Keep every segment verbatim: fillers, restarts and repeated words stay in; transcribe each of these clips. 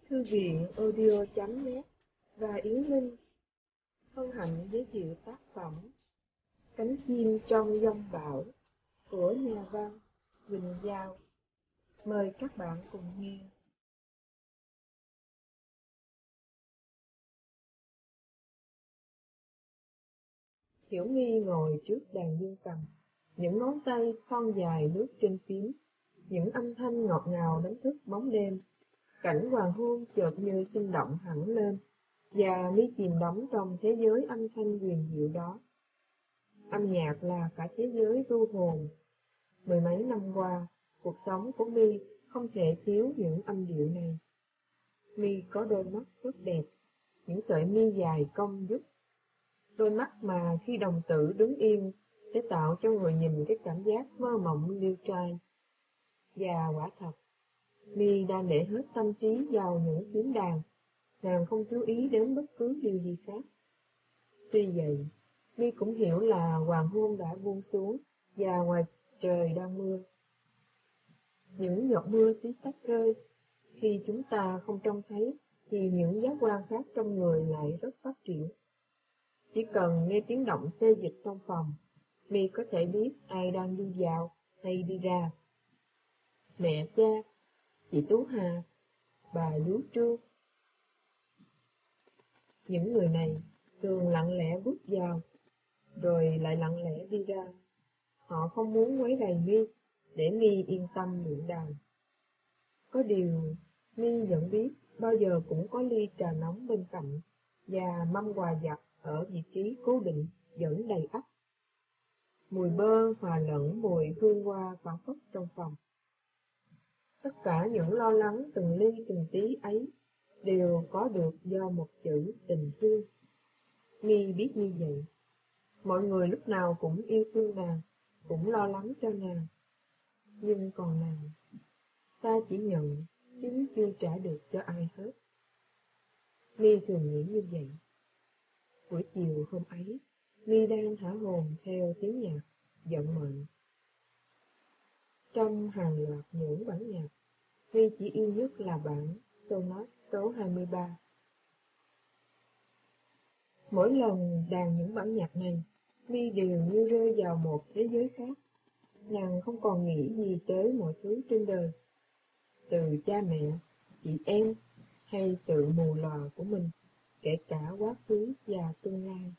Thư viện audio chấm net và Yến Linh hân hạnh giới thiệu tác phẩm Cánh chim trong giông bão của nhà văn Quỳnh Giao. Mời các bạn cùng nghe. Hiểu Nghi ngồi trước đàn dương cầm, những ngón tay thon dài lướt trên phím, những âm thanh ngọt ngào đánh thức bóng đêm. Cảnh hoàng hôn chợt như sinh động hẳn lên, và mi chìm đắm trong thế giới âm thanh huyền diệu đó. Âm nhạc là cả thế giới ru hồn. Mười mấy năm qua, cuộc sống của mi không thể thiếu những âm điệu này. Mi có đôi mắt rất đẹp, những sợi mi dài cong vút. Đôi mắt mà khi đồng tử đứng yên sẽ tạo cho người nhìn cái cảm giác mơ mộng liêu trai. Và quả thật, mi đang để hết tâm trí vào những phím đàn, nàng không chú ý đến bất cứ điều gì khác. Tuy vậy, mi cũng hiểu là hoàng hôn đã buông xuống và ngoài trời đang mưa. Những giọt mưa tí tách rơi, khi chúng ta không trông thấy thì những giác quan khác trong người lại rất phát triển. Chỉ cần nghe tiếng động xê dịch trong phòng, mi có thể biết ai đang đi vào hay đi ra. Mẹ cha, chị Tú Hà, bà Vú Trương. Những người này thường lặng lẽ bước vào, rồi lại lặng lẽ đi ra. Họ không muốn quấy rầy mi, để mi yên tâm luyện đàn. Có điều, mi nhận biết bao giờ cũng có ly trà nóng bên cạnh, và mâm quà vặt ở vị trí cố định vẫn đầy ắp. Mùi bơ hòa lẫn mùi hương hoa phảng phất trong phòng. Tất cả những lo lắng từng ly từng tí ấy đều có được do một chữ tình thương. Mi biết như vậy. Mọi người lúc nào cũng yêu thương nàng, cũng lo lắng cho nàng. Nhưng còn nàng, ta chỉ nhận, chứ chưa trả được cho ai hết. Mi thường nghĩ như vậy. Buổi chiều hôm ấy, mi đang thả hồn theo tiếng nhạc, vận mệnh. Trong hàng loạt những bản nhạc, mi chỉ yêu nhất là bản Sonat số hai mươi ba. Mỗi lần đàn những bản nhạc này, mi đều như rơi vào một thế giới khác. Nàng không còn nghĩ gì tới mọi thứ trên đời, từ cha mẹ, chị em, hay sự mù lòa của mình, kể cả quá khứ và tương lai.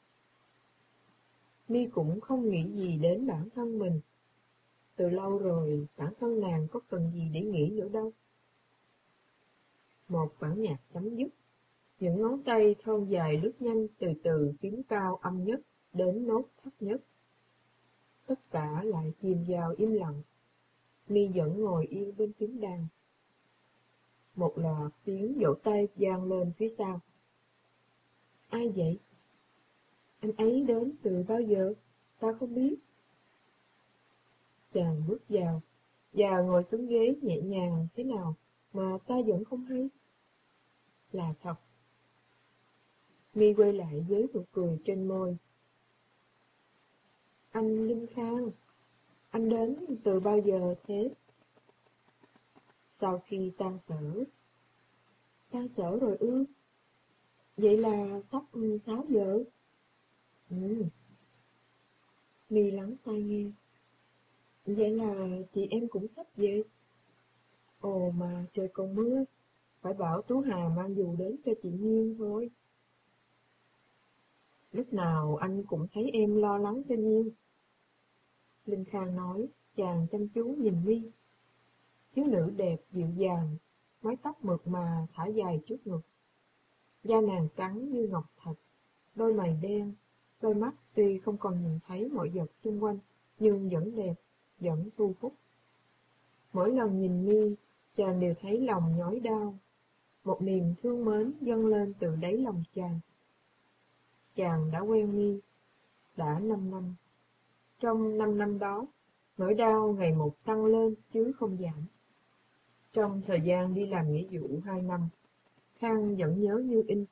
Mi cũng không nghĩ gì đến bản thân mình. Từ lâu rồi, bản thân nàng có cần gì để nghĩ nữa đâu. Một bản nhạc chấm dứt, những ngón tay thon dài lướt nhanh từ từ phím cao âm nhất đến nốt thấp nhất. Tất cả lại chìm vào im lặng. Mi vẫn ngồi yên bên phím đàn. Một loạt tiếng vỗ tay vang lên phía sau. Ai vậy? Anh ấy đến từ bao giờ? Ta không biết. Chàng bước vào và ngồi xuống ghế nhẹ nhàng thế nào mà ta vẫn không hay. Là thật. Mi quay lại với nụ cười trên môi. Anh Linh Khang, anh đến từ bao giờ thế? Sau khi tan sở. Tan sở rồi ư? Vậy là sắp sáu giờ. Ừ. Mi lắng tai nghe. Vậy là chị em cũng sắp về. Ồ mà trời còn mưa, phải bảo Tú Hà mang dù đến cho chị Nhiên thôi. Lúc nào anh cũng thấy em lo lắng cho Nhiên. Linh Khang nói, chàng chăm chú nhìn Mi. Thiếu nữ đẹp dịu dàng, mái tóc mượt mà thả dài trước ngực. Da nàng trắng như ngọc thạch, đôi mày đen, đôi mắt tuy không còn nhìn thấy mọi vật xung quanh, nhưng vẫn đẹp, vẫn thu hút. Mỗi lần nhìn Mi, chàng đều thấy lòng nhói đau. Một niềm thương mến dâng lên từ đáy lòng chàng. Chàng đã quen Mi, đã năm năm. Trong năm năm đó, nỗi đau ngày một tăng lên chứ không giảm. Trong thời gian đi làm nghĩa vụ hai năm, Khang vẫn nhớ như in.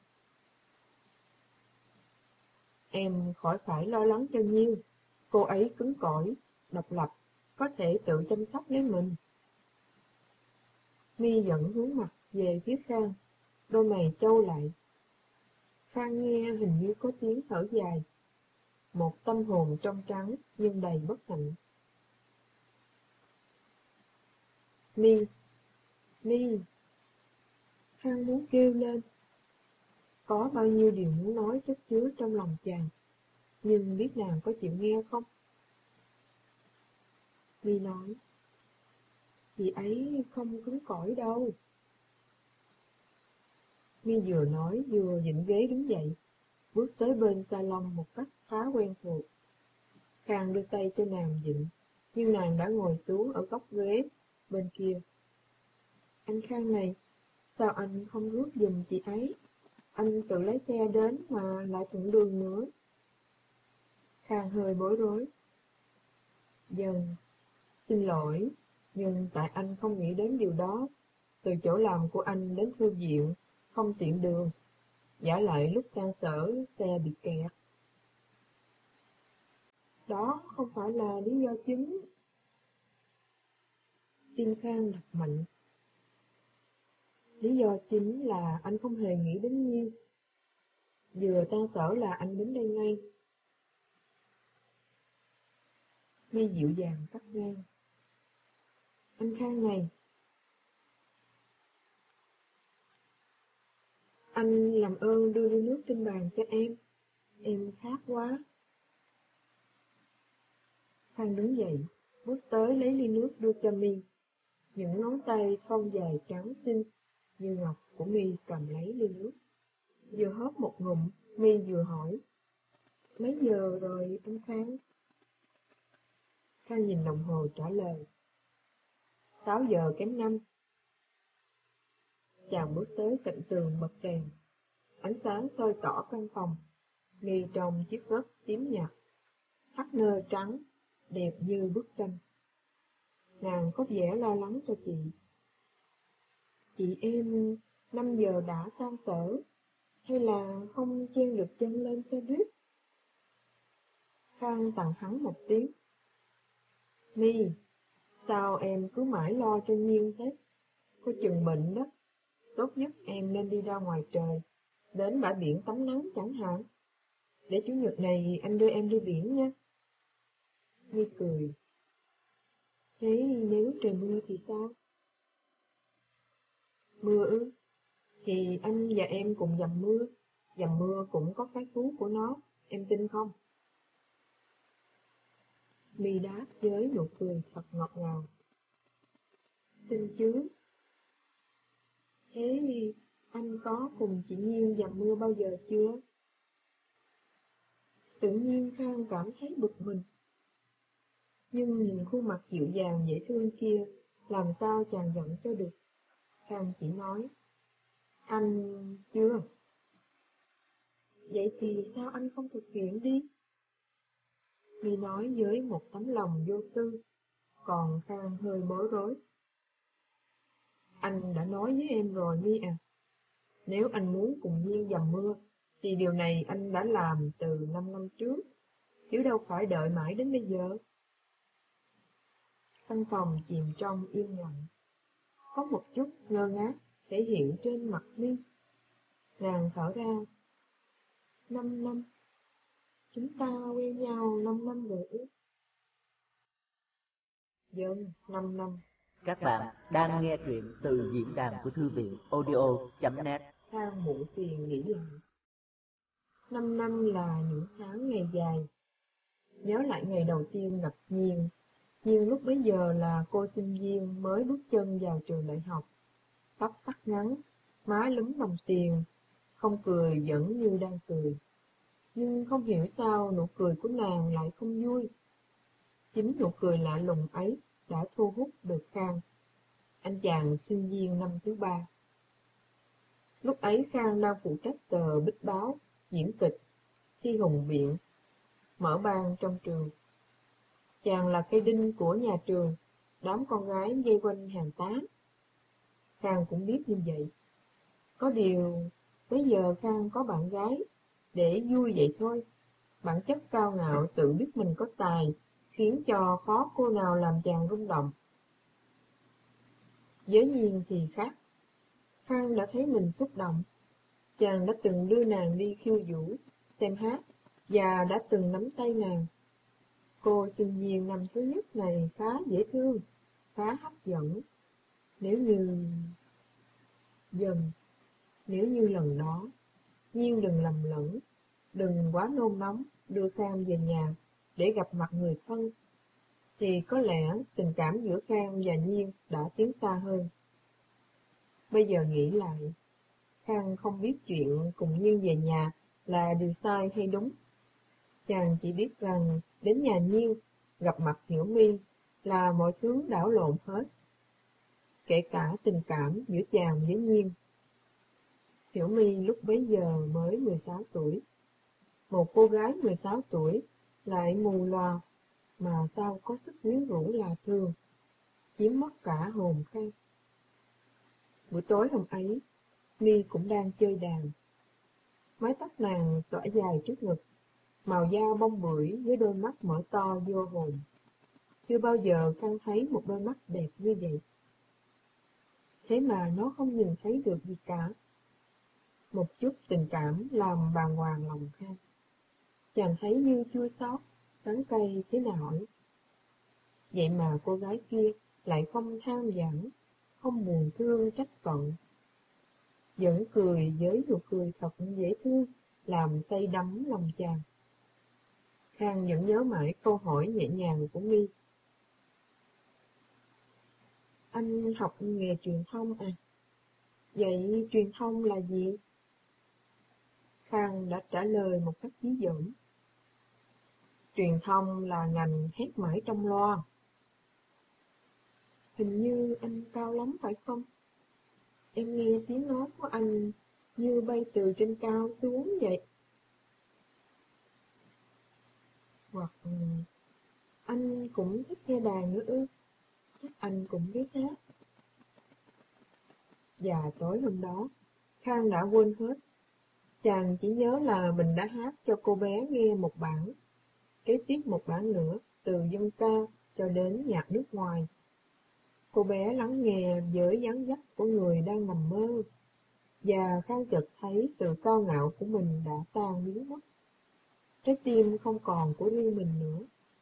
Em khỏi phải lo lắng cho Nhiêu, cô ấy cứng cỏi, độc lập, có thể tự chăm sóc lấy mình. Mi vẫn hướng mặt về phía Khang, đôi mày chau lại. Khang nghe hình như có tiếng thở dài, một tâm hồn trong trắng nhưng đầy bất hạnh. Mi, Mi, Khang muốn kêu lên. Có bao nhiêu điều muốn nói chất chứa trong lòng chàng, nhưng biết nàng có chịu nghe không? Mi nói, chị ấy không cứng cỏi đâu. Mi vừa nói vừa dịnh ghế đứng dậy, bước tới bên salon một cách khá quen thuộc. Khang đưa tay cho nàng dịnh, nhưng nàng đã ngồi xuống ở góc ghế bên kia. Anh Khang này, sao anh không rước giùm chị ấy? Anh tự lái xe đến mà lại thuận đường nữa. Khang hơi bối rối. Dần, xin lỗi, nhưng tại anh không nghĩ đến điều đó. Từ chỗ làm của anh đến thư viện, không tiện đường. Giả lại lúc tan sở, xe bị kẹt. Đó không phải là lý do chính. Tim Khang đập mạnh. Lý do chính là anh không hề nghĩ đến Nhiên. Vừa tan sở là anh đến đây ngay. Mi dịu dàng cắt ngang. Anh Khang này, anh làm ơn đưa ly nước trên bàn cho em. Em khát quá. Khang đứng dậy, bước tới lấy ly nước đưa cho Mi. Những ngón tay thon dài trắng xinh như ngọc của Mi cầm lấy ly nước. Vừa hớp một ngụm, Mi vừa hỏi, mấy giờ rồi anh Khang? Khang nhìn đồng hồ trả lời, sáu giờ kém năm. Chàng bước tới cạnh tường bật đèn. Ánh sáng soi tỏ căn phòng. Mi trong chiếc vest tím nhạt, thắt nơ trắng, đẹp như bức tranh. Nàng có vẻ lo lắng cho chị. Chị em năm giờ đã tan sở, hay là không chen được chân lên xe buýt? Khang tặng hắn một tiếng. Mi, sao em cứ mãi lo cho Nhiên thế? Có chừng bệnh đó. Tốt nhất em nên đi ra ngoài trời, đến bãi biển tắm nắng chẳng hạn. Để chủ nhật này anh đưa em đi biển nha. Mi cười. Thế nếu trời mưa thì sao? Mưa ư? Thì anh và em cùng dầm mưa. Dầm mưa cũng có cái thú của nó, em tin không? Mi đáp với nụ cười thật ngọt ngào. Tin chứ. Thế anh có cùng chị Nhiên dầm mưa bao giờ chưa? Tự nhiên Khang cảm thấy bực mình. Nhưng nhìn khuôn mặt dịu dàng dễ thương kia, làm sao chàng giận cho được. Khang chỉ nói, anh chưa. Vậy thì sao anh không thực hiện đi? Mi nói với một tấm lòng vô tư, còn Khang hơi bối rối. Anh đã nói với em rồi Mi à, nếu anh muốn cùng Nhiên dầm mưa, thì điều này anh đã làm từ năm năm trước, chứ đâu phải đợi mãi đến bây giờ. Căn phòng chìm trong yên lặng, có một chút ngơ ngác thể hiện trên mặt Mi. Nàng thở ra. Năm năm, chúng ta quen nhau năm năm rồi ư? Dân, năm năm. Các bạn đang nghe truyện từ diễn đàn của thư viện audio chấm net. Khang muộn phiền nghĩ lại. Năm năm là những tháng ngày dài. Nhớ lại ngày đầu tiên gặp Nhiên. Nhiên lúc bấy giờ là cô sinh viên mới bước chân vào trường đại học. Tóc tắt ngắn, má lúm đồng tiền, không cười vẫn như đang cười. Nhưng không hiểu sao nụ cười của nàng lại không vui. Chính nụ cười lạ lùng ấy đã thu hút được Khang, anh chàng sinh viên năm thứ ba. Lúc ấy Khang đang phụ trách tờ Bích Báo, diễn kịch, thi hùng biện, mở ban trong trường. Chàng là cây đinh của nhà trường, đám con gái dây quanh hàng tá. Khang cũng biết như vậy. Có điều, bây giờ Khang có bạn gái, để vui vậy thôi. Bản chất cao ngạo tự biết mình có tài, khiến cho khó cô nào làm chàng rung động. Với Nhiên thì khác. Khang đã thấy mình xúc động. Chàng đã từng đưa nàng đi khiêu vũ, xem hát, và đã từng nắm tay nàng. Cô sinh viên năm thứ nhất này khá dễ thương, khá hấp dẫn. Nếu như... Dần, nếu như lần đó, Nhiên đừng lầm lẫn, đừng quá nôn nóng đưa Khang về nhà để gặp mặt người thân, thì có lẽ tình cảm giữa Khang và Nhiên đã tiến xa hơn. Bây giờ nghĩ lại, Khang không biết chuyện cùng Nhiên về nhà là điều sai hay đúng. Chàng chỉ biết rằng đến nhà Nhiên, gặp mặt Hiểu My là mọi thứ đảo lộn hết, kể cả tình cảm giữa chàng với Nhiên. Hiểu My lúc bấy giờ mới mười sáu tuổi. Một cô gái mười sáu tuổi lại mù lòa mà sao có sức quyến rũ lạ thường, chiếm mất cả hồn Khang. Buổi tối hôm ấy, My cũng đang chơi đàn. Mái tóc nàng xõa dài trước ngực, màu da bông bưởi với đôi mắt mở to vô hồn. Chưa bao giờ Khang thấy một đôi mắt đẹp như vậy. Thế mà nó không nhìn thấy được gì cả. Một chút tình cảm làm bàng hoàng lòng Khang. Chàng thấy như chua xót, đắng cay thế nào ấy. Vậy mà cô gái kia lại không than vãn, không buồn thương trách phận. Vẫn cười với nụ cười thật dễ thương, làm say đắm lòng chàng. Khang vẫn nhớ mãi câu hỏi nhẹ nhàng của My. Anh học nghề truyền thông à? Vậy truyền thông là gì? Khang đã trả lời một cách dí dỏm. Truyền thông là ngành hét mãi trong loa. Hình như anh cao lắm phải không? Em nghe tiếng nói của anh như bay từ trên cao xuống vậy. Hoặc anh cũng thích nghe đàn nữa ư? Chắc anh cũng biết hát. Và tối hôm đó, Khang đã quên hết. Chàng chỉ nhớ là mình đã hát cho cô bé nghe một bản, kế tiếp một bản nữa, từ dân ca cho đến nhạc nước ngoài. Cô bé lắng nghe với dáng dấp của người đang nằm mơ, và Khang chợt thấy sự cao ngạo của mình đã tan biến mất. Trái tim không còn của riêng mình nữa.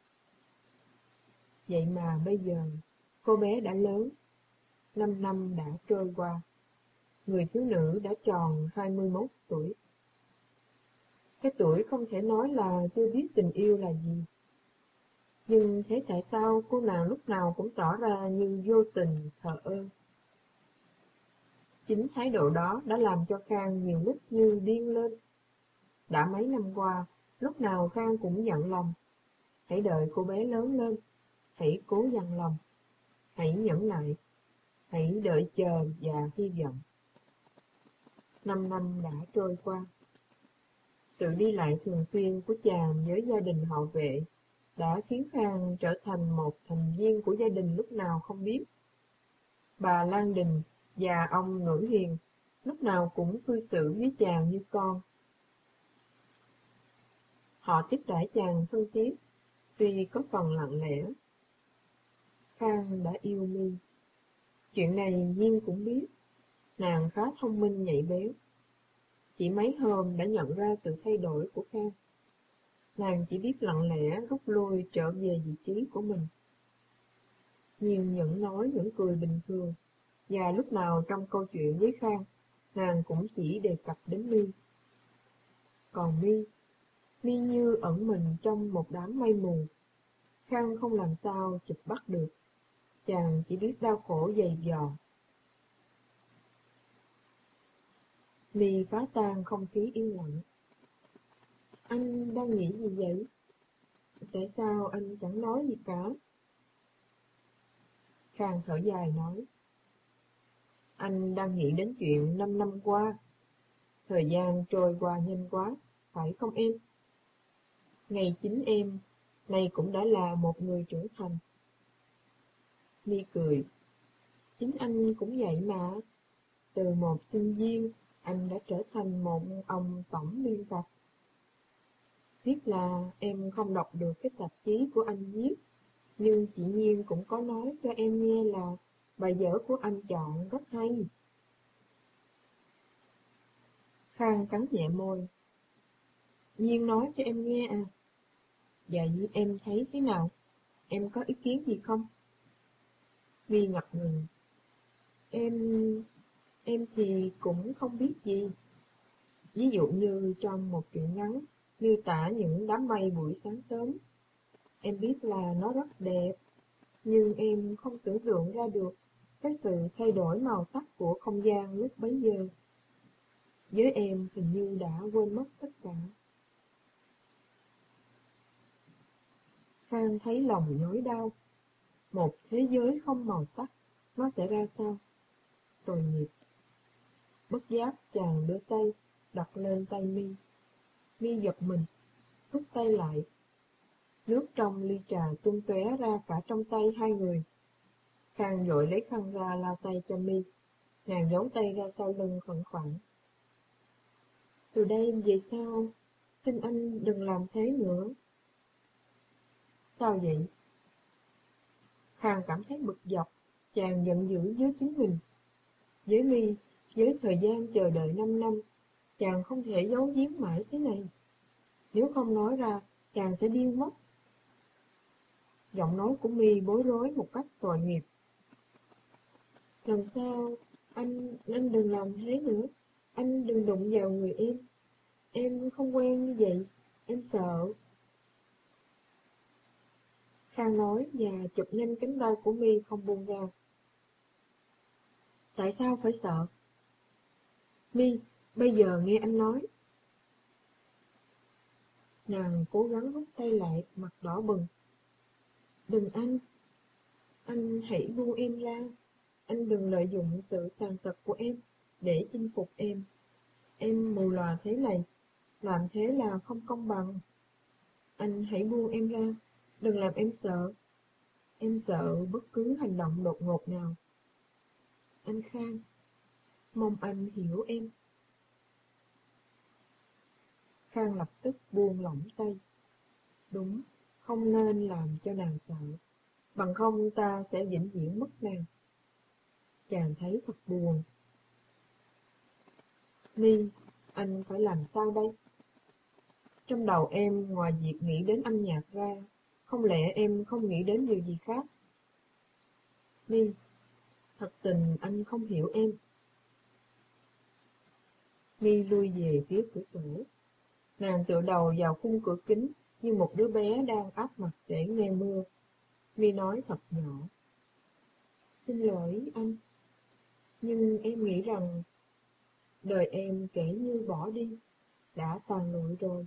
Vậy mà bây giờ, cô bé đã lớn, năm năm đã trôi qua. Người thiếu nữ đã tròn hai mươi mốt tuổi. Cái tuổi không thể nói là chưa biết tình yêu là gì. Nhưng thế tại sao cô nàng lúc nào cũng tỏ ra như vô tình, thờ ơ? Chính thái độ đó đã làm cho Khang nhiều lúc như điên lên. Đã mấy năm qua, lúc nào Khang cũng dặn lòng. Hãy đợi cô bé lớn lên, hãy cố dằn lòng, hãy nhẫn nại, hãy đợi chờ và hy vọng. Năm năm đã trôi qua. Sự đi lại thường xuyên của chàng với gia đình họ Vệ đã khiến Khang trở thành một thành viên của gia đình lúc nào không biết. Bà Lan Đình và ông Ngữ Hiền lúc nào cũng cư xử với chàng như con. Họ tiếp đãi chàng thân thiết, tuy có phần lặng lẽ. Khang đã yêu My. Chuyện này Nhiên cũng biết. Nàng khá thông minh nhạy bén. Chỉ mấy hôm đã nhận ra sự thay đổi của Khang. Nàng chỉ biết lặng lẽ rút lui trở về vị trí của mình. Nhiên vẫn nói vẫn cười bình thường, và lúc nào trong câu chuyện với Khang, nàng cũng chỉ đề cập đến My. Còn My, My như ẩn mình trong một đám mây mù. Khang không làm sao chụp bắt được. Chàng chỉ biết đau khổ dày dò. My phá tan không khí yên lặng. Anh đang nghĩ gì vậy? Tại sao anh chẳng nói gì cả? Khang thở dài nói. Anh đang nghĩ đến chuyện năm năm qua. Thời gian trôi qua nhanh quá, phải không em? Ngày chính em, nay cũng đã là một người trưởng thành. My cười. Chính anh cũng vậy mà. Từ một sinh viên, anh đã trở thành một ông tổng biên tập. Tiếc là em không đọc được cái tạp chí của anh viết, nhưng chị Nhiên cũng có nói cho em nghe là bài vở của anh chọn rất hay. Khang cắn nhẹ môi. Nhiên nói cho em nghe à. Vậy em thấy thế nào? Em có ý kiến gì không? My ngập ngừng. Em... em thì cũng không biết gì. Ví dụ như trong một truyện ngắn miêu tả những đám mây buổi sáng sớm. Em biết là nó rất đẹp, nhưng em không tưởng tượng ra được cái sự thay đổi màu sắc của không gian lúc bấy giờ. Với em hình như đã quên mất tất cả. Khang thấy lòng nhói đau. Một thế giới không màu sắc, nó sẽ ra sao? Tội nghiệp. Bất giác chàng đưa tay, đặt lên tay My. My giật mình, rút tay lại. Nước trong ly trà tung tóe ra cả trong tay hai người. Khang vội lấy khăn ra lau tay cho My. Nàng giấu tay ra sau lưng khẩn khoản. Từ đây em về sau, xin anh đừng làm thế nữa. Sao vậy? Khang cảm thấy bực dọc, chàng giận dữ với chính mình. Với My, với thời gian chờ đợi năm năm, chàng không thể giấu giếm mãi thế này. Nếu không nói ra, chàng sẽ điên mất. Giọng nói của My bối rối một cách tội nghiệp. Làm sao? Anh, anh đừng làm thế nữa. Anh đừng đụng vào người em. Em không quen như vậy. Em sợ. Khang nói và chụp nhanh cánh tay của My không buông ra. Tại sao phải sợ? My, bây giờ nghe anh nói. Nàng cố gắng rút tay lại, mặt đỏ bừng. Đừng anh. Anh hãy buông em ra. Anh đừng lợi dụng sự tàn tật của em để chinh phục em. Em mù lòa thế này, làm thế là không công bằng. Anh hãy buông em ra, đừng làm em sợ. Em sợ bất cứ hành động đột ngột nào. Anh Khang, mong anh hiểu em. Khang lập tức buông lỏng tay. Đúng, không nên làm cho nàng sợ, bằng không ta sẽ vĩnh viễn mất nàng. Chàng thấy thật buồn. My, anh phải làm sao đây? Trong đầu em ngoài việc nghĩ đến âm nhạc ra, không lẽ em không nghĩ đến điều gì khác? My, thật tình anh không hiểu em. My lui về phía cửa sổ. Nàng tựa đầu vào khung cửa kính như một đứa bé đang áp mặt để nghe mưa. My nói thật nhỏ. Xin lỗi anh, nhưng em nghĩ rằng đời em kể như bỏ đi, đã tàn lụi rồi.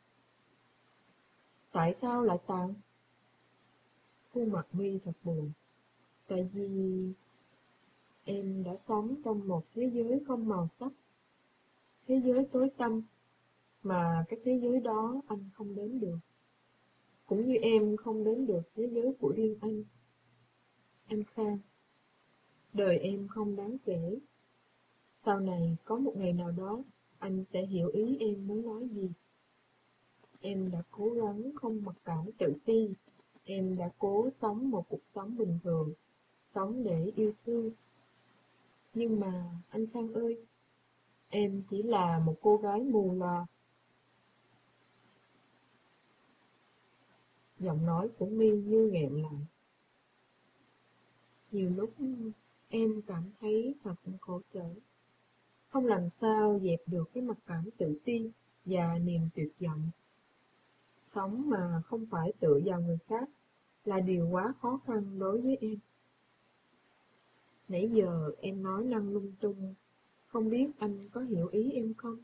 Tại sao lại tàn? Khuôn mặt My thật buồn. Tại vì em đã sống trong một thế giới không màu sắc, thế giới tối tăm, mà cái thế giới đó anh không đến được. Cũng như em không đến được thế giới của riêng anh. Anh Khang, đời em không đáng kể. Sau này có một ngày nào đó, anh sẽ hiểu ý em muốn nói gì. Em đã cố gắng không mặc cảm tự ti. Em đã cố sống một cuộc sống bình thường, sống để yêu thương. Nhưng mà, anh Khang ơi, em chỉ là một cô gái mù lòa. Giọng nói của My như nghẹn lại. Nhiều lúc em cảm thấy thật khổ sở. Không làm sao dẹp được cái mặc cảm tự ti và niềm tuyệt vọng. Sống mà không phải tựa vào người khác là điều quá khó khăn đối với em. Nãy giờ em nói năng lung tung, không biết anh có hiểu ý em không?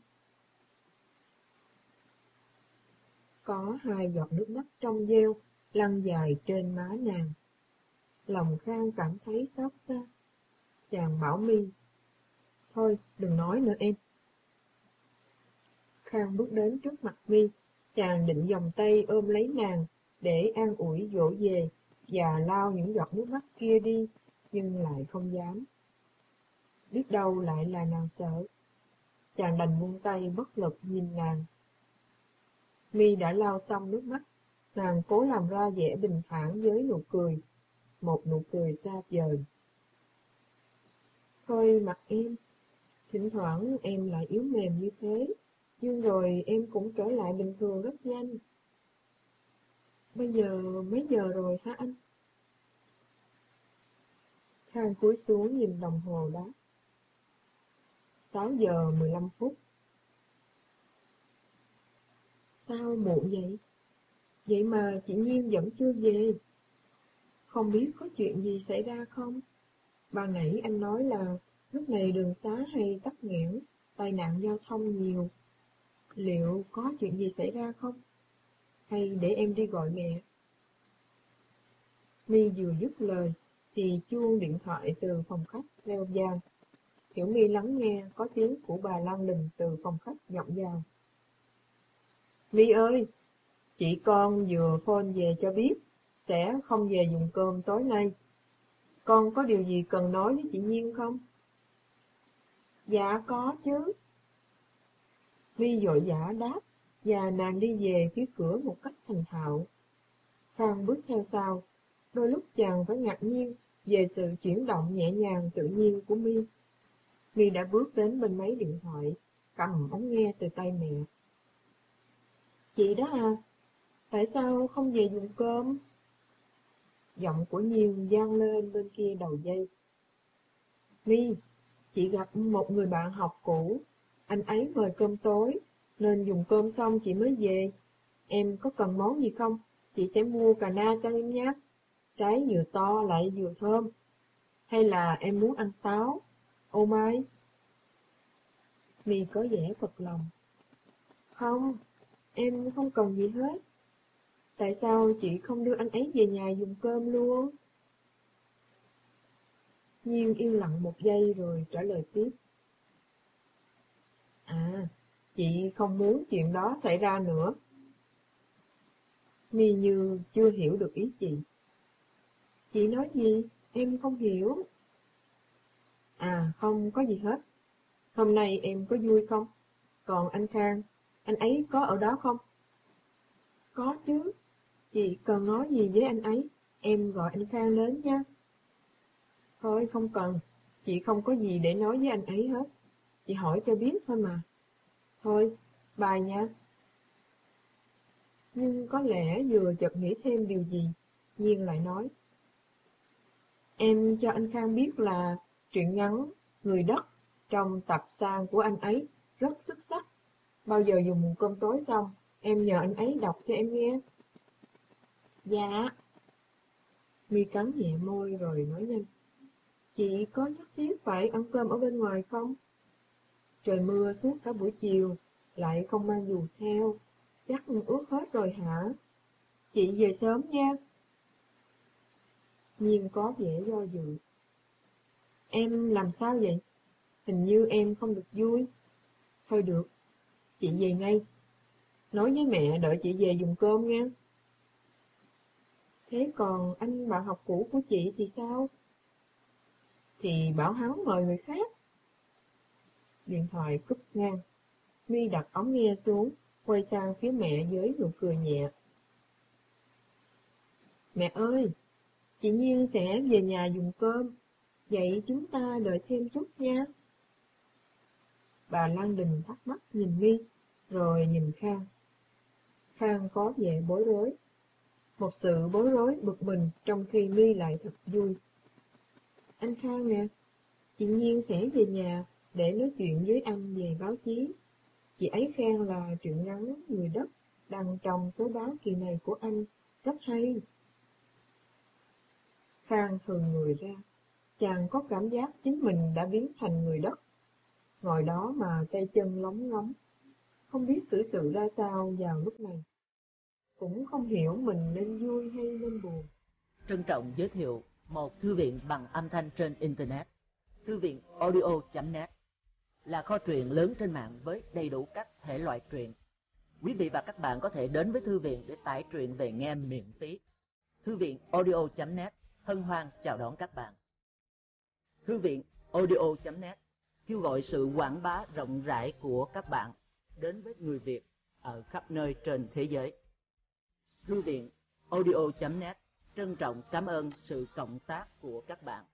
Có hai giọt nước mắt trong veo lăn dài trên má nàng. Lòng Khang cảm thấy xót xa. Chàng bảo My, thôi đừng nói nữa em. Khang bước đến trước mặt My. Chàng định vòng tay ôm lấy nàng để an ủi dỗ về và lau những giọt nước mắt kia đi, nhưng lại không dám. Biết đâu lại là nàng sợ. Chàng đành buông tay bất lực nhìn nàng. My đã lau xong nước mắt. Nàng cố làm ra vẻ bình thản với nụ cười, một nụ cười xa vời. Thôi mặc em, Thỉnh thoảng em lại yếu mềm như thế, nhưng rồi em cũng trở lại bình thường rất nhanh. Bây giờ mấy giờ rồi hả anh? Khang cúi xuống nhìn đồng hồ đáp. sáu giờ mười lăm phút. Sao muộn vậy? Vậy mà chị Nhiên vẫn chưa về. Không biết có chuyện gì xảy ra không? Ban nãy anh nói là lúc này đường xá hay tắc nghẽn, tai nạn giao thông nhiều. Liệu có chuyện gì xảy ra không? Hay để em đi gọi mẹ? My vừa dứt lời thì chuông điện thoại từ phòng khách reo vang. Hiểu My lắng nghe có tiếng của bà Lan Đình từ phòng khách vọng vào. My ơi, chị con vừa phone về cho biết sẽ không về dùng cơm tối nay. Con có điều gì cần nói với chị Nhiên không? Dạ có chứ. My vội vã đáp và nàng đi về phía cửa một cách thành thạo. Khang bước theo sau. Đôi lúc chàng phải ngạc nhiên về sự chuyển động nhẹ nhàng tự nhiên của My. My đã bước đến bên máy điện thoại, cầm ống nghe từ tay mẹ. Chị đó à, tại sao không về dùng cơm? Giọng của Nhiên vang lên bên kia đầu dây. My, chị gặp một người bạn học cũ, anh ấy mời cơm tối, nên dùng cơm xong chị mới về. Em có cần món gì không? Chị sẽ mua cà na cho em nhé. Trái vừa to lại vừa thơm. Hay là em muốn ăn táo, ô mai? My có vẻ phật lòng. Không, em không cần gì hết. Tại sao chị không đưa anh ấy về nhà dùng cơm luôn? Nhiên yên lặng một giây rồi trả lời tiếp. À, chị không muốn chuyện đó xảy ra nữa. My như chưa hiểu được ý chị. Chị nói gì? Em không hiểu. À, không có gì hết. Hôm nay em có vui không? Còn anh Khang, anh ấy có ở đó không? Có chứ. Chị cần nói gì với anh ấy, em gọi anh Khang đến nha. Thôi không cần, chị không có gì để nói với anh ấy hết. Chị hỏi cho biết thôi mà. Thôi, bye nha. Nhưng có lẽ vừa chợt nghĩ thêm điều gì, Nhiên lại nói. Em cho anh Khang biết là truyện ngắn Người Đất trong tập san của anh ấy rất xuất sắc. Bao giờ dùng cơm tối xong, em nhờ anh ấy đọc cho em nghe. Dạ. My cắn nhẹ môi rồi nói nhanh. Chị có nhất thiết phải ăn cơm ở bên ngoài không? Trời mưa suốt cả buổi chiều, lại không mang dù theo, chắc ướt hết rồi hả? Chị về sớm nha. Nhiên có vẻ do dự. Em làm sao vậy? Hình như em không được vui. Thôi được, chị về ngay. Nói với mẹ đợi chị về dùng cơm nha. Thế còn anh bạn học cũ của chị thì sao? Thì bảo hắn mời người khác. Điện thoại cúp ngang. My đặt ống nghe xuống, quay sang phía mẹ với nụ cười nhẹ. Mẹ ơi, chị Nhiên sẽ về nhà dùng cơm, vậy chúng ta đợi thêm chút nha. Bà Lan Đình thắc mắc nhìn My, rồi nhìn Khang. Khang có vẻ bối rối. Một sự bối rối bực mình trong khi My lại thật vui. Anh Khang nè, chị Nhiên sẽ về nhà để nói chuyện với anh về báo chí. Chị ấy khen là truyện ngắn Người Đất đăng trong số báo kỳ này của anh rất hay. Khang thường người ra, chàng có cảm giác chính mình đã biến thành người đất. Ngồi đó mà tay chân lóng ngóng, không biết xử sự ra sao vào lúc này. Cũng không hiểu mình nên vui hay nên buồn. Trân trọng giới thiệu một thư viện bằng âm thanh trên Internet. Thư viện audio chấm net là kho truyện lớn trên mạng với đầy đủ các thể loại truyện. Quý vị và các bạn có thể đến với thư viện để tải truyện về nghe miễn phí. Thư viện audio chấm net hân hoan chào đón các bạn. Thư viện audio chấm net kêu gọi sự quảng bá rộng rãi của các bạn đến với người Việt ở khắp nơi trên thế giới. Thư viện audio chấm net trân trọng cảm ơn sự cộng tác của các bạn.